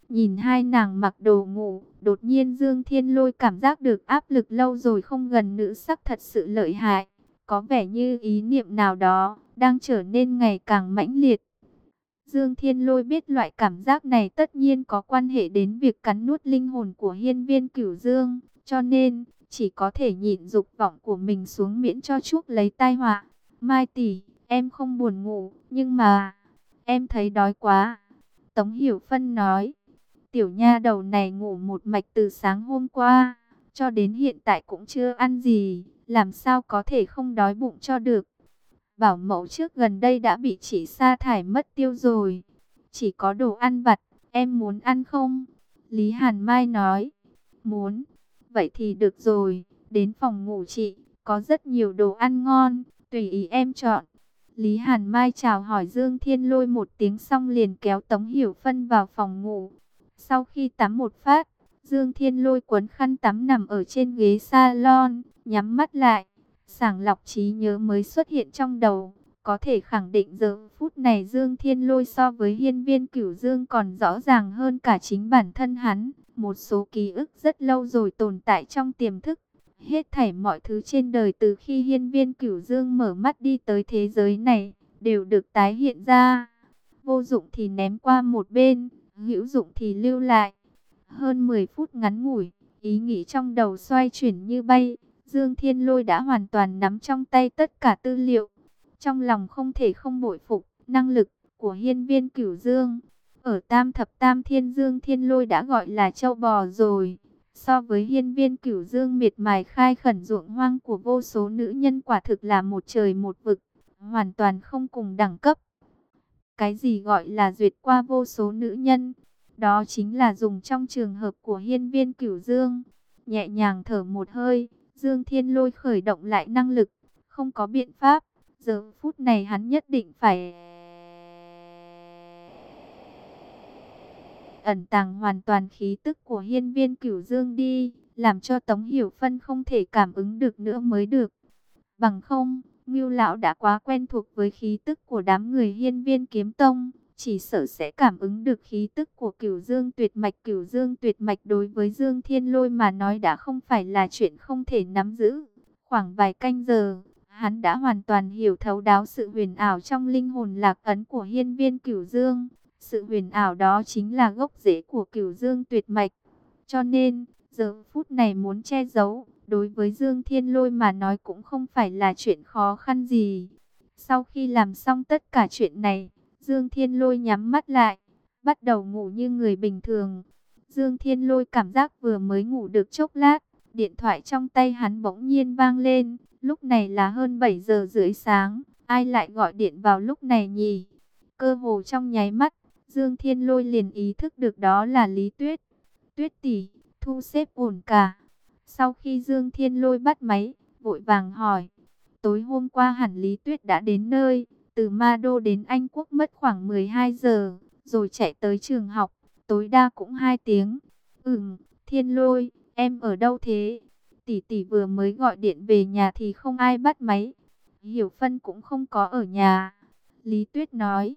Nhìn hai nàng mặc đồ ngủ, đột nhiên Dương Thiên Lôi cảm giác được áp lực lâu rồi không gần nữ sắc thật sự lợi hại. Có vẻ như ý niệm nào đó đang trở nên ngày càng mãnh liệt. Dương Thiên Lôi biết loại cảm giác này tất nhiên có quan hệ đến việc cắn nuốt linh hồn của hiên viên Cửu Dương, cho nên chỉ có thể nhịn dục vọng của mình xuống miễn cho chuốc lấy tai họa. Mai tỷ, em không buồn ngủ, nhưng mà em thấy đói quá. Tống Hiểu Phân nói, tiểu nha đầu này ngủ một mạch từ sáng hôm qua, cho đến hiện tại cũng chưa ăn gì, làm sao có thể không đói bụng cho được. Bảo mẫu trước gần đây đã bị chị sa thải mất tiêu rồi. Chỉ có đồ ăn vặt, em muốn ăn không? Lý Hàn Mai nói, muốn. Vậy thì được rồi, đến phòng ngủ chị, có rất nhiều đồ ăn ngon, tùy ý em chọn. Lý Hàn Mai chào hỏi Dương Thiên Lôi một tiếng xong liền kéo Tống Hiểu Phân vào phòng ngủ. Sau khi tắm một phát, Dương Thiên Lôi quấn khăn tắm nằm ở trên ghế salon, nhắm mắt lại. Sàng lọc trí nhớ mới xuất hiện trong đầu. Có thể khẳng định giờ phút này Dương Thiên Lôi so với hiên viên Cửu Dương còn rõ ràng hơn cả chính bản thân hắn. Một số ký ức rất lâu rồi tồn tại trong tiềm thức. Hết thảy mọi thứ trên đời từ khi hiên viên Cửu Dương mở mắt đi tới thế giới này đều được tái hiện ra. Vô dụng thì ném qua một bên, hữu dụng thì lưu lại. Hơn mười phút ngắn ngủi, ý nghĩ trong đầu xoay chuyển như bay. Dương Thiên Lôi đã hoàn toàn nắm trong tay tất cả tư liệu. Trong lòng không thể không bội phục năng lực của hiên viên Cửu Dương. Ở Tam Thập Tam Thiên, Dương Thiên Lôi đã gọi là châu bò rồi. So với hiên viên Cửu Dương miệt mài khai khẩn ruộng hoang của vô số nữ nhân quả thực là một trời một vực, hoàn toàn không cùng đẳng cấp. Cái gì gọi là duyệt qua vô số nữ nhân? Đó chính là dùng trong trường hợp của hiên viên Cửu Dương. Nhẹ nhàng thở một hơi, Dương Thiên Lôi khởi động lại năng lực. Không có biện pháp, giờ phút này hắn nhất định phải ẩn tàng hoàn toàn khí tức của hiên viên Cửu Dương đi, làm cho Tống Hiểu Phân không thể cảm ứng được nữa mới được. Bằng không, Ngưu lão đã quá quen thuộc với khí tức của đám người hiên viên kiếm tông, chỉ sợ sẽ cảm ứng được khí tức của Cửu Dương tuyệt mạch. Cửu Dương tuyệt mạch đối với Dương Thiên Lôi mà nói đã không phải là chuyện không thể nắm giữ. Khoảng vài canh giờ, hắn đã hoàn toàn hiểu thấu đáo sự huyền ảo trong linh hồn lạc ấn của hiên viên Cửu Dương. Sự huyền ảo đó chính là gốc rễ của Cửu Dương tuyệt mạch. Cho nên, giờ phút này muốn che giấu, đối với Dương Thiên Lôi mà nói cũng không phải là chuyện khó khăn gì. Sau khi làm xong tất cả chuyện này, Dương Thiên Lôi nhắm mắt lại, bắt đầu ngủ như người bình thường. Dương Thiên Lôi cảm giác vừa mới ngủ được chốc lát, điện thoại trong tay hắn bỗng nhiên vang lên. Lúc này là hơn bảy giờ rưỡi sáng, ai lại gọi điện vào lúc này nhỉ? Cơ hồ trong nháy mắt, Dương Thiên Lôi liền ý thức được đó là Lý Tuyết. Tuyết tỷ, thu xếp ổn cả. Sau khi Dương Thiên Lôi bắt máy, vội vàng hỏi. Tối hôm qua hẳn Lý Tuyết đã đến nơi, từ Ma Đô đến Anh Quốc mất khoảng mười hai giờ, rồi chạy tới trường học, tối đa cũng hai tiếng. Ừm, Thiên Lôi, em ở đâu thế? Tỷ tỷ vừa mới gọi điện về nhà thì không ai bắt máy. Hiểu Phân cũng không có ở nhà. Lý Tuyết nói.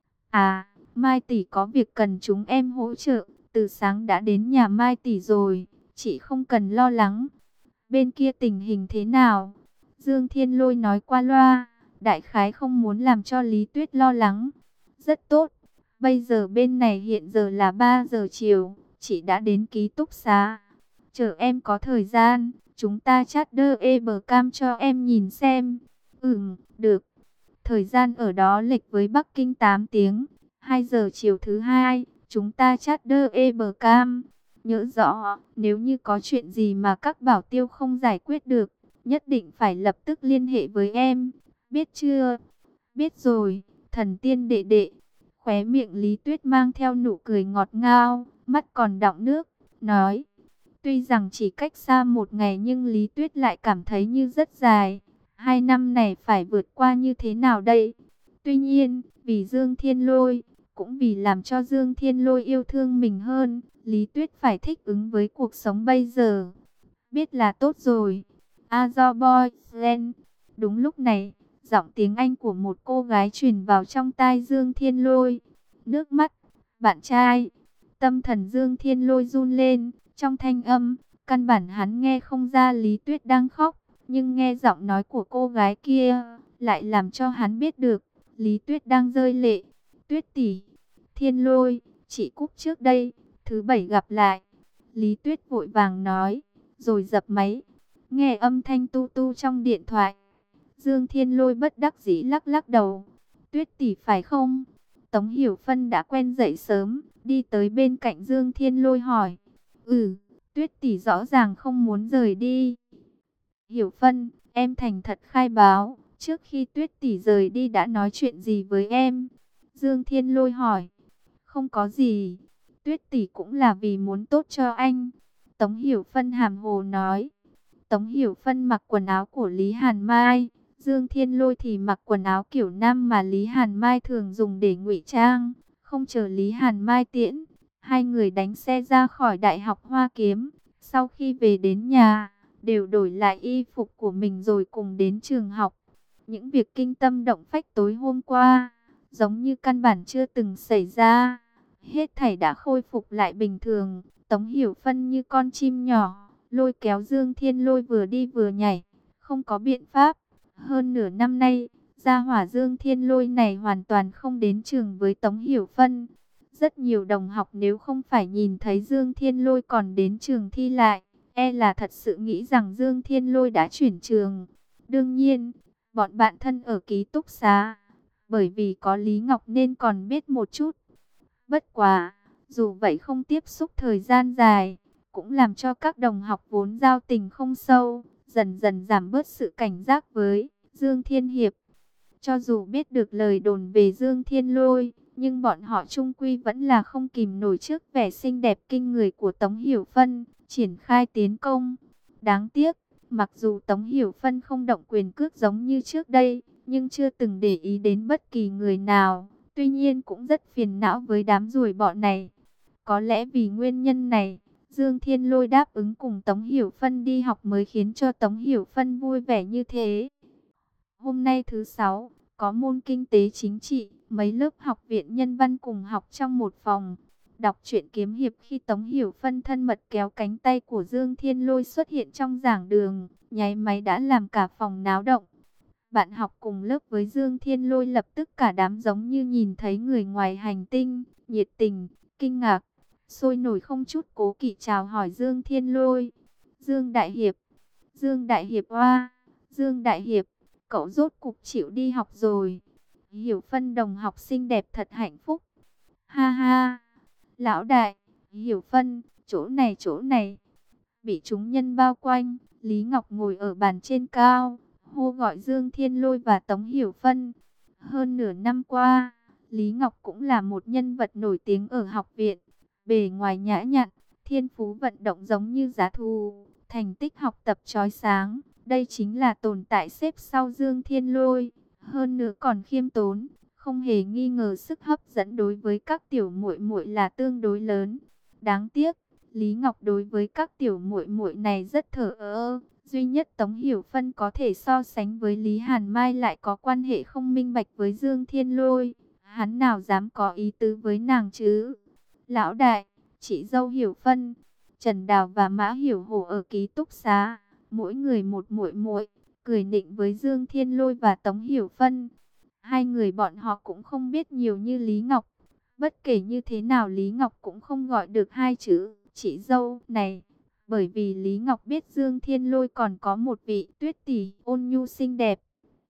À, Mai tỷ có việc cần chúng em hỗ trợ, từ sáng đã đến nhà Mai tỷ rồi, chị không cần lo lắng. Bên kia tình hình thế nào? Dương Thiên Lôi nói qua loa, đại khái không muốn làm cho Lý Tuyết lo lắng. Rất tốt, bây giờ bên này hiện giờ là ba giờ chiều, chị đã đến ký túc xá. Chờ em có thời gian, chúng ta chat đơ e bờ cam cho em nhìn xem. Ừm, được. Thời gian ở đó lệch với Bắc Kinh tám tiếng. hai giờ chiều thứ hai, chúng ta chat đơ e bờ cam. Nhớ rõ, nếu như có chuyện gì mà các bảo tiêu không giải quyết được, nhất định phải lập tức liên hệ với em. Biết chưa? Biết rồi, thần tiên đệ đệ. Khóe miệng Lý Tuyết mang theo nụ cười ngọt ngào, mắt còn đọng nước, nói. Tuy rằng chỉ cách xa một ngày nhưng Lý Tuyết lại cảm thấy như rất dài. Hai năm này phải vượt qua như thế nào đây? Tuy nhiên, vì Dương Thiên Lôi, cũng vì làm cho Dương Thiên Lôi yêu thương mình hơn, Lý Tuyết phải thích ứng với cuộc sống bây giờ. Biết là tốt rồi. Azor Boyland. Đúng lúc này, giọng tiếng Anh của một cô gái truyền vào trong tai Dương Thiên Lôi. Nước mắt, bạn trai. Tâm thần Dương Thiên Lôi run lên, trong thanh âm, căn bản hắn nghe không ra Lý Tuyết đang khóc, nhưng nghe giọng nói của cô gái kia, lại làm cho hắn biết được, Lý Tuyết đang rơi lệ. Tuyết tỷ, Thiên Lôi, chị Cúc trước đây, thứ bảy gặp lại. Lý Tuyết vội vàng nói, rồi dập máy. Nghe âm thanh tu tu trong điện thoại, Dương Thiên Lôi bất đắc dĩ lắc lắc đầu. Tuyết tỷ phải không? Tống Hiểu Phân đã quen dậy sớm, đi tới bên cạnh Dương Thiên Lôi hỏi. Ừ, Tuyết tỷ rõ ràng không muốn rời đi. Hiểu Phân, em thành thật khai báo, trước khi Tuyết tỷ rời đi đã nói chuyện gì với em? Dương Thiên Lôi hỏi. Không có gì, Tuyết tỷ cũng là vì muốn tốt cho anh. Tống Hiểu Phân hàm hồ nói. Tống Hiểu Phân mặc quần áo của Lý Hàn Mai, Dương Thiên Lôi thì mặc quần áo kiểu nam mà Lý Hàn Mai thường dùng để ngụy trang. Không chờ Lý Hàn Mai tiễn, hai người đánh xe ra khỏi Đại học Hoa Kiếm. Sau khi về đến nhà, đều đổi lại y phục của mình rồi cùng đến trường học. Những việc kinh tâm động phách tối hôm qua, giống như căn bản chưa từng xảy ra. Hết thảy đã khôi phục lại bình thường. Tống Hiểu Phân như con chim nhỏ, lôi kéo Dương Thiên Lôi vừa đi vừa nhảy, không có biện pháp. Hơn nửa năm nay, gia hỏa Dương Thiên Lôi này hoàn toàn không đến trường với Tống Hiểu Phân. Rất nhiều đồng học nếu không phải nhìn thấy Dương Thiên Lôi còn đến trường thi lại, e là thật sự nghĩ rằng Dương Thiên Lôi đã chuyển trường. Đương nhiên, bọn bạn thân ở ký túc xá, bởi vì có Lý Ngọc nên còn biết một chút. Bất quá, dù vậy không tiếp xúc thời gian dài, cũng làm cho các đồng học vốn giao tình không sâu, dần dần giảm bớt sự cảnh giác với Dương Thiên Hiệp. Cho dù biết được lời đồn về Dương Thiên Lôi, nhưng bọn họ chung quy vẫn là không kìm nổi trước vẻ xinh đẹp kinh người của Tống Hiểu Phân, triển khai tiến công. Đáng tiếc, mặc dù Tống Hiểu Phân không động quyền cước giống như trước đây, nhưng chưa từng để ý đến bất kỳ người nào. Tuy nhiên cũng rất phiền não với đám ruồi bọ này. Có lẽ vì nguyên nhân này, Dương Thiên Lôi đáp ứng cùng Tống Hiểu Phân đi học mới khiến cho Tống Hiểu Phân vui vẻ như thế. Hôm nay thứ sáu, có môn kinh tế chính trị, mấy lớp học viện nhân văn cùng học trong một phòng. Đọc truyện kiếm hiệp khi Tống Hiểu Phân thân mật kéo cánh tay của Dương Thiên Lôi xuất hiện trong giảng đường, nháy máy đã làm cả phòng náo động. Bạn học cùng lớp với Dương Thiên Lôi lập tức cả đám giống như nhìn thấy người ngoài hành tinh, nhiệt tình, kinh ngạc, sôi nổi không chút cố kỵ chào hỏi Dương Thiên Lôi. Dương Đại Hiệp, Dương Đại Hiệp oa, Dương Đại Hiệp, cậu rốt cục chịu đi học rồi. Hiểu Phân đồng học xinh đẹp thật hạnh phúc. Ha ha, lão đại, Hiểu Phân, chỗ này chỗ này. Bị chúng nhân bao quanh, Lý Ngọc ngồi ở bàn trên cao, hô gọi Dương Thiên Lôi và Tống Hiểu Phân. Hơn nửa năm qua, Lý Ngọc cũng là một nhân vật nổi tiếng ở học viện. Bề ngoài nhã nhặn, thiên phú vận động giống như giá thú, thành tích học tập chói sáng. Đây chính là tồn tại xếp sau Dương Thiên Lôi. Hơn nữa còn khiêm tốn, không hề nghi ngờ sức hấp dẫn đối với các tiểu muội muội là tương đối lớn. Đáng tiếc, Lý Ngọc đối với các tiểu muội muội này rất thờ ơ. Duy nhất Tống Hiểu Phân có thể so sánh với Lý Hàn Mai lại có quan hệ không minh bạch với Dương Thiên Lôi. Hắn nào dám có ý tứ với nàng chứ? Lão đại, chị dâu Hiểu Phân, Trần Đào và Mã Hiểu Hổ ở ký túc xá, mỗi người một muội muội, cười nịnh với Dương Thiên Lôi và Tống Hiểu Phân. Hai người bọn họ cũng không biết nhiều như Lý Ngọc. Bất kể như thế nào Lý Ngọc cũng không gọi được hai chữ chị dâu này. Bởi vì Lý Ngọc biết Dương Thiên Lôi còn có một vị Tuyết tỷ ôn nhu xinh đẹp.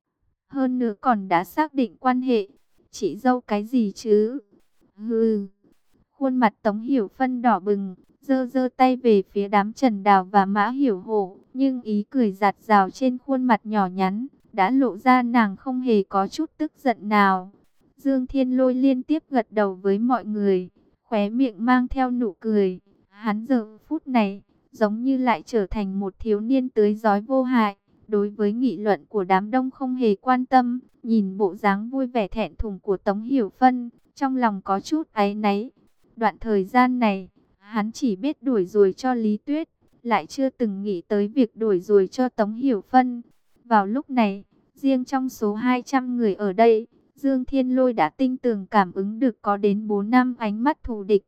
Hơn nữa còn đã xác định quan hệ. Chị dâu cái gì chứ? Hừ. Khuôn mặt Tống Hiểu Phân đỏ bừng, giơ giơ tay về phía đám Trần Đào và Mã Hiểu Hổ, nhưng ý cười giạt rào trên khuôn mặt nhỏ nhắn đã lộ ra nàng không hề có chút tức giận nào. Dương Thiên Lôi liên tiếp gật đầu với mọi người, khóe miệng mang theo nụ cười. Hắn giờ phút này giống như lại trở thành một thiếu niên tươi rói vô hại, đối với nghị luận của đám đông không hề quan tâm. Nhìn bộ dáng vui vẻ thẹn thùng của Tống Hiểu Phân, trong lòng có chút áy náy. Đoạn thời gian này, hắn chỉ biết đuổi ruồi cho Lý Tuyết, lại chưa từng nghĩ tới việc đuổi ruồi cho Tống Hiểu Phân. Vào lúc này, riêng trong số hai trăm người ở đây, Dương Thiên Lôi đã tinh tường cảm ứng được có đến bốn năm ánh mắt thù địch.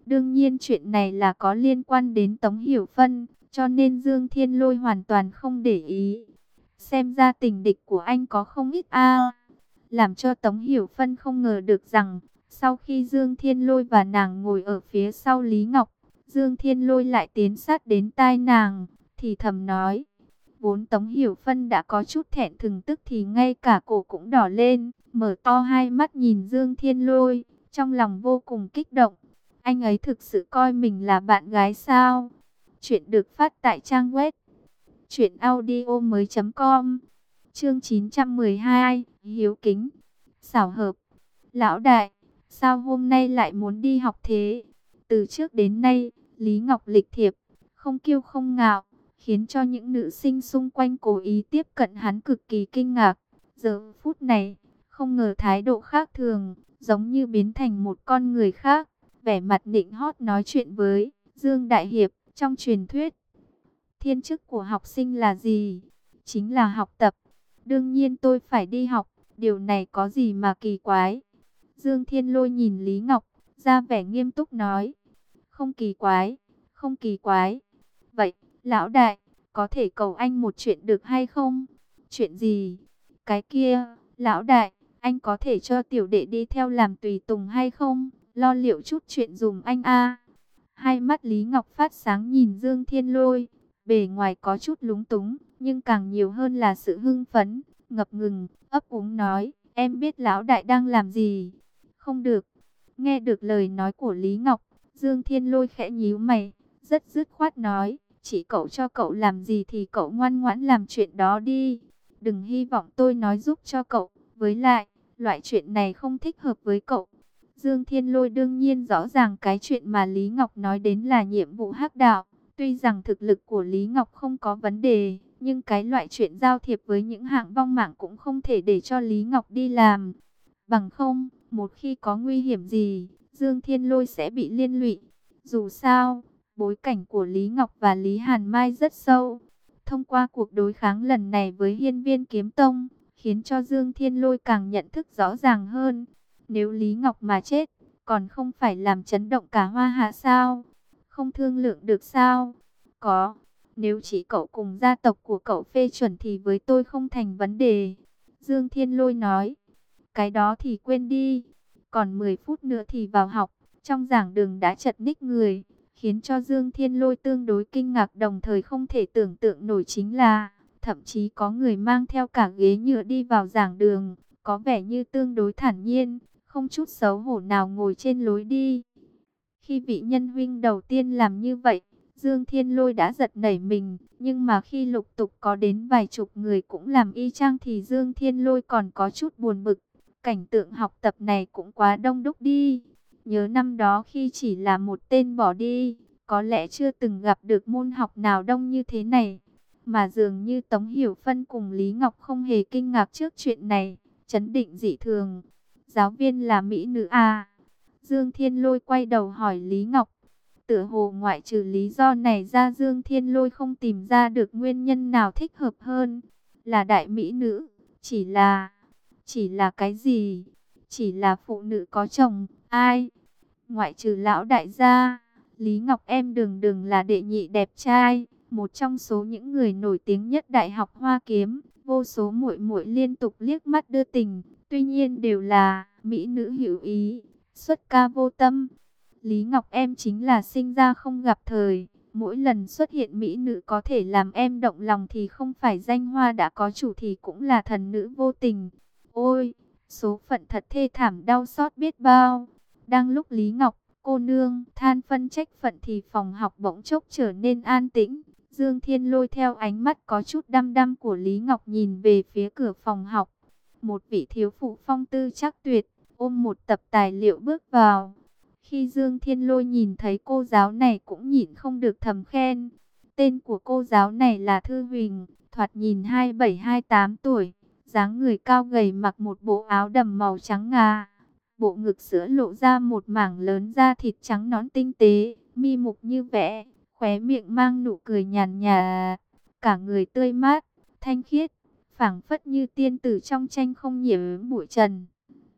Đương nhiên chuyện này là có liên quan đến Tống Hiểu Phân, cho nên Dương Thiên Lôi hoàn toàn không để ý. Xem ra tình địch của anh có không ít a. Làm cho Tống Hiểu Phân không ngờ được rằng, sau khi Dương Thiên Lôi và nàng ngồi ở phía sau Lý Ngọc, Dương Thiên Lôi lại tiến sát đến tai nàng, thì thầm nói. Vốn Tống Hiểu Phân đã có chút thẹn thùng, tức thì ngay cả cổ cũng đỏ lên, mở to hai mắt nhìn Dương Thiên Lôi, trong lòng vô cùng kích động. Anh ấy thực sự coi mình là bạn gái sao? Chuyện được phát tại trang web truyện audio mới chấm com. Chương chín trăm mười hai, hiếu kính. Xảo hợp. Lão đại, sao hôm nay lại muốn đi học thế? Từ trước đến nay, Lý Ngọc lịch thiệp, không kiêu không ngạo, khiến cho những nữ sinh xung quanh cố ý tiếp cận hắn cực kỳ kinh ngạc. Giờ phút này, không ngờ thái độ khác thường, giống như biến thành một con người khác, vẻ mặt nịnh hót nói chuyện với Dương Đại Hiệp. Trong truyền thuyết, thiên chức của học sinh là gì? Chính là học tập. Đương nhiên tôi phải đi học, điều này có gì mà kỳ quái? Dương Thiên Lôi nhìn Lý Ngọc, ra vẻ nghiêm túc nói. Không kỳ quái, không kỳ quái. Vậy, lão đại, có thể cầu anh một chuyện được hay không? Chuyện gì? Cái kia, lão đại, anh có thể cho tiểu đệ đi theo làm tùy tùng hay không? Lo liệu chút chuyện dùm anh a. Hai mắt Lý Ngọc phát sáng nhìn Dương Thiên Lôi, bề ngoài có chút lúng túng, nhưng càng nhiều hơn là sự hưng phấn, ngập ngừng, ấp úng nói, em biết lão đại đang làm gì. Không được. Nghe được lời nói của Lý Ngọc, Dương Thiên Lôi khẽ nhíu mày, rất dứt khoát nói, chỉ cậu cho cậu làm gì thì cậu ngoan ngoãn làm chuyện đó đi. Đừng hy vọng tôi nói giúp cho cậu, với lại, loại chuyện này không thích hợp với cậu. Dương Thiên Lôi đương nhiên rõ ràng cái chuyện mà Lý Ngọc nói đến là nhiệm vụ hắc đạo. Tuy rằng thực lực của Lý Ngọc không có vấn đề, nhưng cái loại chuyện giao thiệp với những hạng vong mạng cũng không thể để cho Lý Ngọc đi làm. Bằng không, một khi có nguy hiểm gì, Dương Thiên Lôi sẽ bị liên lụy. Dù sao, bối cảnh của Lý Ngọc và Lý Hàn Mai rất sâu. Thông qua cuộc đối kháng lần này với Hiên Viên Kiếm Tông, khiến cho Dương Thiên Lôi càng nhận thức rõ ràng hơn. Nếu Lý Ngọc mà chết, còn không phải làm chấn động cả Hoa Hạ sao? Không thương lượng được sao? Có, nếu chỉ cậu cùng gia tộc của cậu phê chuẩn thì với tôi không thành vấn đề. Dương Thiên Lôi nói, cái đó thì quên đi. Còn mười phút nữa thì vào học, trong giảng đường đã chật ních người, khiến cho Dương Thiên Lôi tương đối kinh ngạc, đồng thời không thể tưởng tượng nổi chính là, thậm chí có người mang theo cả ghế nhựa đi vào giảng đường, có vẻ như tương đối thản nhiên, không chút xấu hổ nào ngồi trên lối đi. Khi vị nhân huynh đầu tiên làm như vậy, Dương Thiên Lôi đã giật nảy mình, nhưng mà khi lục tục có đến vài chục người cũng làm y chang thì Dương Thiên Lôi còn có chút buồn bực. Cảnh tượng học tập này cũng quá đông đúc đi. Nhớ năm đó khi chỉ là một tên bỏ đi, có lẽ chưa từng gặp được môn học nào đông như thế này. Mà dường như Tống Hiểu Phân cùng Lý Ngọc không hề kinh ngạc trước chuyện này, chấn định dị thường. Giáo viên là mỹ nữ à? Dương Thiên Lôi quay đầu hỏi Lý Ngọc. Tựa hồ ngoại trừ lý do này ra, Dương Thiên Lôi không tìm ra được nguyên nhân nào thích hợp hơn. Là đại mỹ nữ, chỉ là... Chỉ là cái gì? Chỉ là phụ nữ có chồng, ai? Ngoại trừ lão đại gia, Lý Ngọc em đường đường là đệ nhị đẹp trai, một trong số những người nổi tiếng nhất Đại học Hoa Kiếm. Vô số muội muội liên tục liếc mắt đưa tình, tuy nhiên đều là mỹ nữ hữu ý, xuất ca vô tâm. Lý Ngọc em chính là sinh ra không gặp thời, mỗi lần xuất hiện mỹ nữ có thể làm em động lòng thì không phải danh hoa đã có chủ thì cũng là thần nữ vô tình. Ôi, số phận thật thê thảm đau xót biết bao. Đang lúc Lý Ngọc, cô nương, than phân trách phận thì phòng học bỗng chốc trở nên an tĩnh. Dương Thiên Lôi theo ánh mắt có chút đăm đăm của Lý Ngọc nhìn về phía cửa phòng học. Một vị thiếu phụ phong tư chắc tuyệt, ôm một tập tài liệu bước vào. Khi Dương Thiên Lôi nhìn thấy cô giáo này cũng nhịn không được thầm khen. Tên của cô giáo này là Thư Huỳnh, thoạt nhìn hai bảy hai tám tuổi. Dáng người cao gầy, mặc một bộ áo đầm màu trắng ngà. Bộ ngực sữa lộ ra một mảng lớn da thịt trắng nõn tinh tế, mi mục như vẽ, khóe miệng mang nụ cười nhàn nhạt, cả người tươi mát, thanh khiết, phảng phất như tiên tử trong tranh không nhiễm bụi trần.